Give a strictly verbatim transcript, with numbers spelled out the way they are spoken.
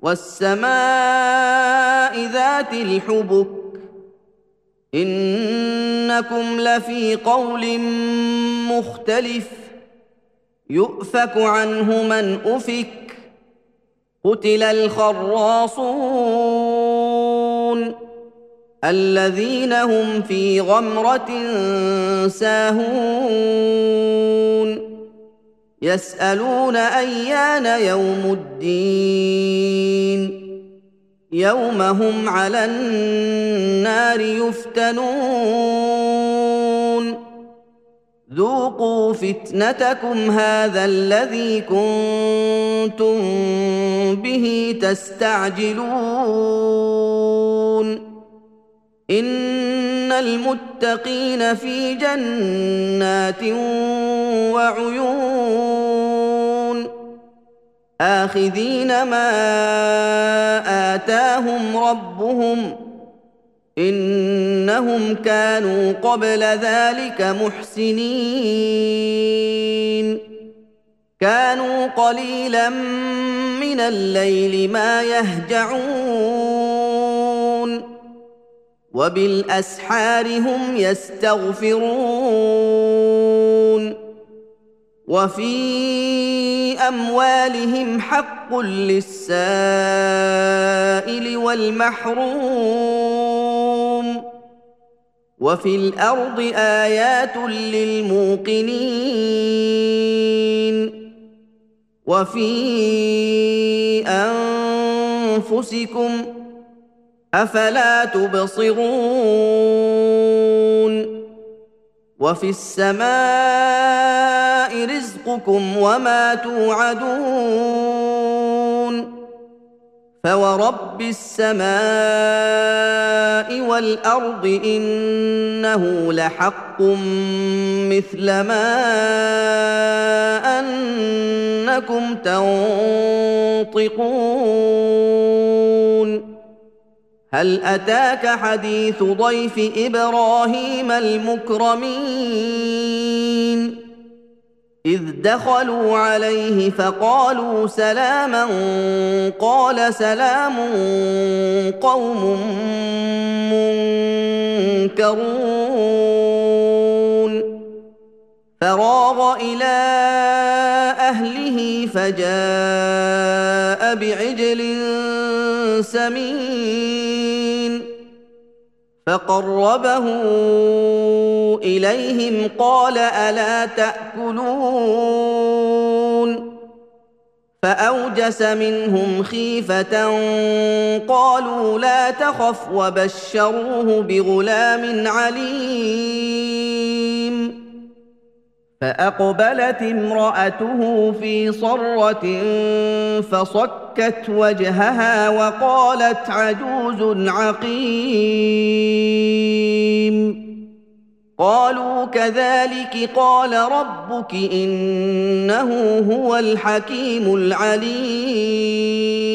والسماء ذات الحبك إنكم لفي قول مختلف يؤفك عنه من أفك قتل الخراصون الذين هم في غمرة ساهون يسألون أيان يوم الدين يوم هم على النار يفتنون ذوقوا فتنتكم هذا الذي كنتم به تستعجلون إن المتقين في جنات وعيون آخذين ما آتاهم ربهم إنهم كانوا قبل ذلك محسنين كانوا قليلا من الليل ما يهجعون وبالأسحار هم يستغفرون وفي أموالهم حق للسائل والمحروم وفي الأرض آيات للموقنين وفي أنفسكم أفلا تبصرون وفي السماء رزقكم وما توعدون فورب السماء والأرض إنه لحق مثل ما أنكم تنطقون هل أتاك حديث ضيف إبراهيم المكرمين إذ دخلوا عليه فقالوا سلاما قال سلام قوم منكرون فراغ إلى أهله فجاء بعجل سمين فقربه إليهم قال ألا تأكلون فأوجس منهم خيفة قالوا لا تخف وبشروه بغلام عليم فأقبلت امرأته في صرة فصكت وجهها وقالت عجوز عقيم قالوا كذلك قال ربك إنه هو الحكيم العليم